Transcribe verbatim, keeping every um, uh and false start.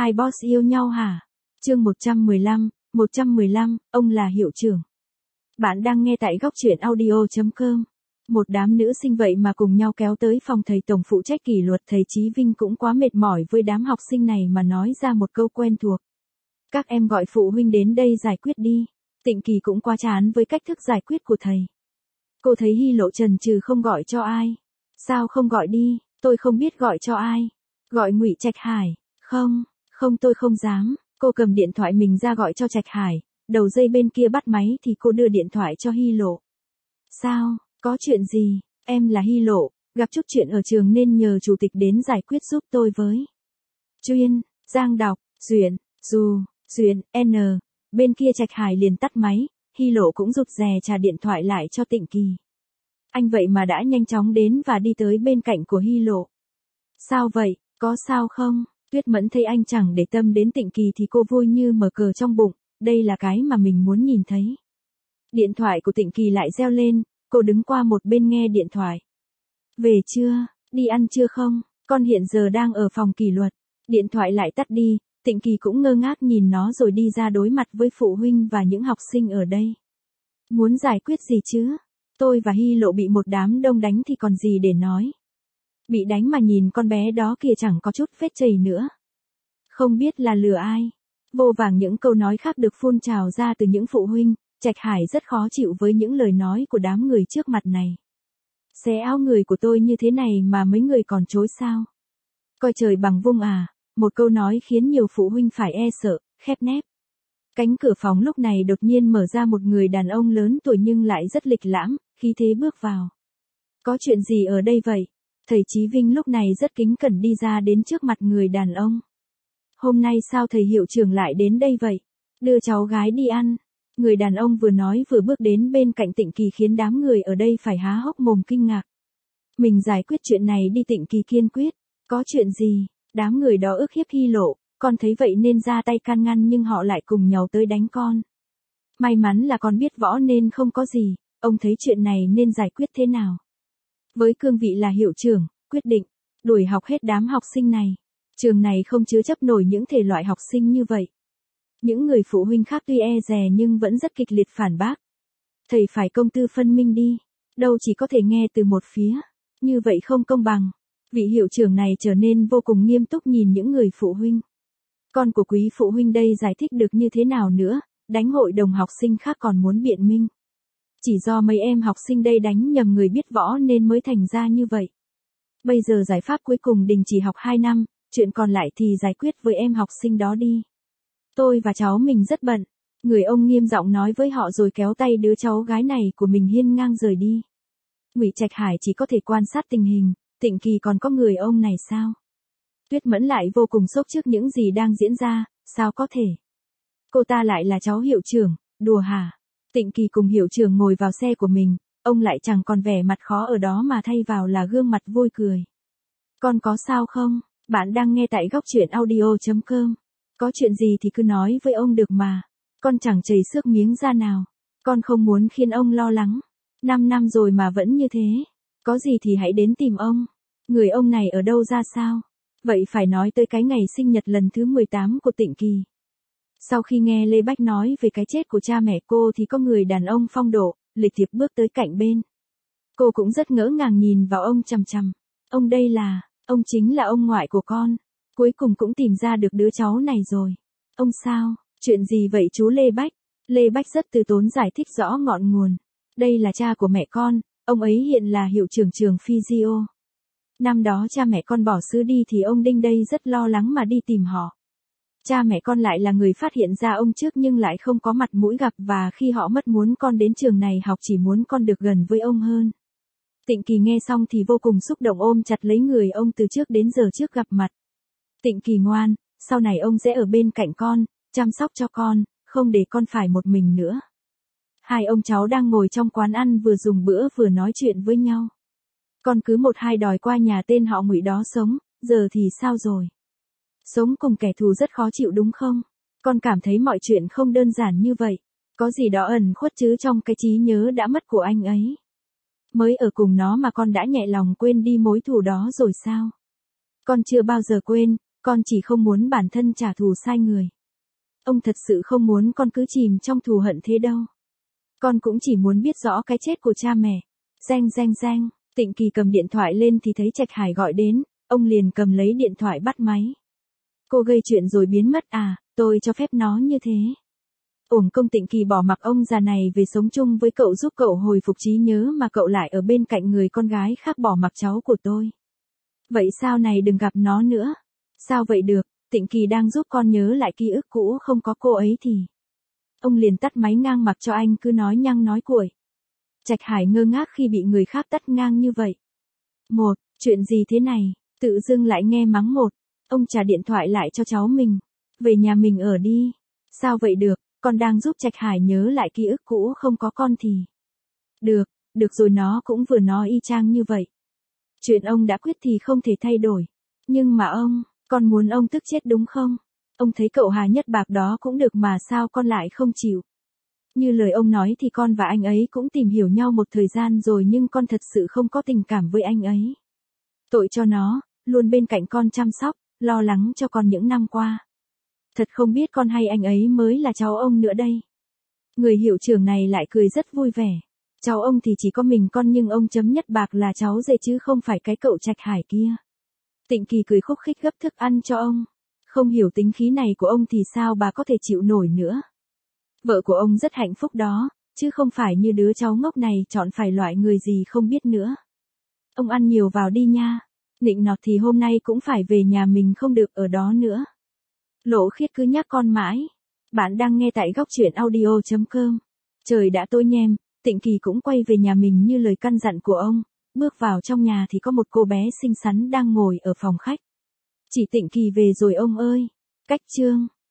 Hai boss yêu nhau hả? Chương một trăm mười lăm, một trăm mười lăm, ông là hiệu trưởng. Bạn đang nghe tại góc truyện audio chấm com. Một đám nữ sinh vậy mà cùng nhau kéo tới phòng thầy tổng phụ trách kỷ luật. Thầy Chí Vinh cũng quá mệt mỏi với đám học sinh này mà nói ra một câu quen thuộc. Các em gọi phụ huynh đến đây giải quyết đi. Tịnh Kỳ cũng quá chán với cách thức giải quyết của thầy. Cô thấy Hy Lộ chần chừ không gọi cho ai. Sao không gọi đi, tôi không biết gọi cho ai. Gọi Ngụy Trạch Hải. Không, không tôi không dám. Cô cầm điện thoại mình ra gọi cho Trạch Hải. Đầu dây bên kia bắt máy thì cô đưa điện thoại cho Hy Lộ. Sao, có chuyện gì? Em là Hy Lộ, gặp chút chuyện ở trường nên nhờ chủ tịch đến giải quyết giúp tôi với. Chuyên, Giang đọc, Duyện, Dù, Duyện, N. Bên kia Trạch Hải liền tắt máy, Hy Lộ cũng rụt rè trả điện thoại lại cho Tịnh Kỳ. Anh vậy mà đã nhanh chóng đến và đi tới bên cạnh của Hy Lộ. Sao vậy, có sao không? Tuyết Mẫn thấy anh chẳng để tâm đến Tịnh Kỳ thì cô vui như mở cờ trong bụng, đây là cái mà mình muốn nhìn thấy. Điện thoại của Tịnh Kỳ lại reo lên, cô đứng qua một bên nghe điện thoại. Về chưa, đi ăn chưa không, con hiện giờ đang ở phòng kỷ luật. Điện thoại lại tắt đi, Tịnh Kỳ cũng ngơ ngác nhìn nó rồi đi ra đối mặt với phụ huynh và những học sinh ở đây. Muốn giải quyết gì chứ? Tôi và Hy Lộ bị một đám đông đánh thì còn gì để nói. Bị đánh mà nhìn con bé đó kìa chẳng có chút vết chày nữa. Không biết là lừa ai. Vô vàng những câu nói khác được phun trào ra từ những phụ huynh. Trạch Hải rất khó chịu với những lời nói của đám người trước mặt này. Xé áo người của tôi như thế này mà mấy người còn chối sao? Coi trời bằng vung à, một câu nói khiến nhiều phụ huynh phải e sợ, khép nép. Cánh cửa phòng lúc này đột nhiên mở ra một người đàn ông lớn tuổi nhưng lại rất lịch lãm, khí thế bước vào. Có chuyện gì ở đây vậy? Thầy Chí Vinh lúc này rất kính cẩn đi ra đến trước mặt người đàn ông. Hôm nay sao thầy hiệu trưởng lại đến đây vậy? Đưa cháu gái đi ăn. Người đàn ông vừa nói vừa bước đến bên cạnh Tịnh Kỳ khiến đám người ở đây phải há hốc mồm kinh ngạc. Mình giải quyết chuyện này đi, Tịnh Kỳ kiên quyết. Có chuyện gì? Đám người đó ức hiếp Hy Lộ, con thấy vậy nên ra tay can ngăn nhưng họ lại cùng nhau tới đánh con. May mắn là con biết võ nên không có gì, ông thấy chuyện này nên giải quyết thế nào? Với cương vị là hiệu trưởng, quyết định đuổi học hết đám học sinh này. Trường này không chứa chấp nổi những thể loại học sinh như vậy. Những người phụ huynh khác tuy e dè nhưng vẫn rất kịch liệt phản bác. Thầy phải công tư phân minh đi, đâu chỉ có thể nghe từ một phía, như vậy không công bằng. Vị hiệu trưởng này trở nên vô cùng nghiêm túc nhìn những người phụ huynh. Con của quý phụ huynh đây giải thích được như thế nào nữa, đánh hội đồng học sinh khác còn muốn biện minh. Chỉ do mấy em học sinh đây đánh nhầm người biết võ nên mới thành ra như vậy. Bây giờ giải pháp cuối cùng đình chỉ học hai năm, chuyện còn lại thì giải quyết với em học sinh đó đi. Tôi và cháu mình rất bận. Người ông nghiêm giọng nói với họ rồi kéo tay đứa cháu gái này của mình hiên ngang rời đi. Ngụy Trạch Hải chỉ có thể quan sát tình hình, Tịnh Kỳ còn có người ông này sao? Tuyết Mẫn lại vô cùng sốc trước những gì đang diễn ra, sao có thể? Cô ta lại là cháu hiệu trưởng, đùa hả? Tịnh Kỳ cùng hiệu trưởng ngồi vào xe của mình, ông lại chẳng còn vẻ mặt khó ở đó mà thay vào là gương mặt vui cười. Con có sao không? Bạn đang nghe tại góc truyện audio chấm com. Có chuyện gì thì cứ nói với ông được mà. Con chẳng chảy xước miếng da nào. Con không muốn khiến ông lo lắng. Năm năm rồi mà vẫn như thế. Có gì thì hãy đến tìm ông. Người ông này ở đâu ra sao? Vậy phải nói tới cái ngày sinh nhật lần thứ mười tám của Tịnh Kỳ. Sau khi nghe Lê Bách nói về cái chết của cha mẹ cô thì có người đàn ông phong độ, lịch thiệp bước tới cạnh bên. Cô cũng rất ngỡ ngàng nhìn vào ông chằm chằm. Ông đây là, ông chính là ông ngoại của con. Cuối cùng cũng tìm ra được đứa cháu này rồi. Ông sao, chuyện gì vậy chú Lê Bách? Lê Bách rất từ tốn giải thích rõ ngọn nguồn. Đây là cha của mẹ con, ông ấy hiện là hiệu trưởng trường Physio. Năm đó cha mẹ con bỏ xứ đi thì ông Đinh đây rất lo lắng mà đi tìm họ. Cha mẹ con lại là người phát hiện ra ông trước nhưng lại không có mặt mũi gặp và khi họ mất muốn con đến trường này học chỉ muốn con được gần với ông hơn. Tịnh Kỳ nghe xong thì vô cùng xúc động ôm chặt lấy người ông từ trước đến giờ trước gặp mặt. Tịnh Kỳ ngoan, sau này ông sẽ ở bên cạnh con, chăm sóc cho con, không để con phải một mình nữa. Hai ông cháu đang ngồi trong quán ăn vừa dùng bữa vừa nói chuyện với nhau. Con cứ một hai đòi qua nhà tên họ Ngụy đó sống, giờ thì sao rồi? Sống cùng kẻ thù rất khó chịu đúng không? Con cảm thấy mọi chuyện không đơn giản như vậy. Có gì đó ẩn khuất chứ trong cái trí nhớ đã mất của anh ấy. Mới ở cùng nó mà con đã nhẹ lòng quên đi mối thù đó rồi sao? Con chưa bao giờ quên, Con chỉ không muốn bản thân trả thù sai người. Ông thật sự không muốn con cứ chìm trong thù hận thế đâu. Con cũng chỉ muốn biết rõ cái chết của cha mẹ. Reng reng reng, Tịnh Kỳ cầm điện thoại lên thì thấy Trạch Hải gọi đến, ông liền cầm lấy điện thoại bắt máy. Cô gây chuyện rồi biến mất à, tôi cho phép nó như thế. Uổng công Tịnh Kỳ bỏ mặc ông già này về sống chung với cậu giúp cậu hồi phục trí nhớ mà cậu lại ở bên cạnh người con gái khác bỏ mặc cháu của tôi. Vậy sao này đừng gặp nó nữa. Sao vậy được, Tịnh Kỳ đang giúp con nhớ lại ký ức cũ không có cô ấy thì. Ông liền tắt máy ngang mặc cho anh cứ nói nhăng nói cuội. Trạch Hải ngơ ngác khi bị người khác tắt ngang như vậy. Một, chuyện gì thế này, tự dưng lại nghe mắng một. Ông trả điện thoại lại cho cháu mình. Về nhà mình ở đi. Sao vậy được, con đang giúp Trạch Hải nhớ lại ký ức cũ không có con thì. Được, được rồi nó cũng vừa nói y chang như vậy. Chuyện ông đã quyết thì không thể thay đổi. Nhưng mà ông, con muốn ông tức chết đúng không? Ông thấy cậu Hà Nhất Bạc đó cũng được mà sao con lại không chịu? Như lời ông nói thì con và anh ấy cũng tìm hiểu nhau một thời gian rồi nhưng con thật sự không có tình cảm với anh ấy. Tội cho nó, luôn bên cạnh con chăm sóc, lo lắng cho con những năm qua. Thật không biết con hay anh ấy mới là cháu ông nữa đây. Người hiệu trưởng này lại cười rất vui vẻ. Cháu ông thì chỉ có mình con nhưng ông chấm Nhất Bạc là cháu rể chứ không phải cái cậu Trạch Hải kia. Tịnh Kỳ cười khúc khích gấp thức ăn cho ông. Không hiểu tính khí này của ông thì sao bà có thể chịu nổi nữa. Vợ của ông rất hạnh phúc đó, chứ không phải như đứa cháu ngốc này chọn phải loại người gì không biết nữa. Ông ăn nhiều vào đi nha. Nịnh nọt thì hôm nay cũng phải về nhà mình không được ở đó nữa. Lỗ Khiết cứ nhắc con mãi. Bạn đang nghe tại góc truyện audio chấm com. Trời đã tối nhem, Tịnh Kỳ cũng quay về nhà mình như lời căn dặn của ông. Bước vào trong nhà thì có một cô bé xinh xắn đang ngồi ở phòng khách. Chị Tịnh Kỳ về rồi ông ơi. Cách chương.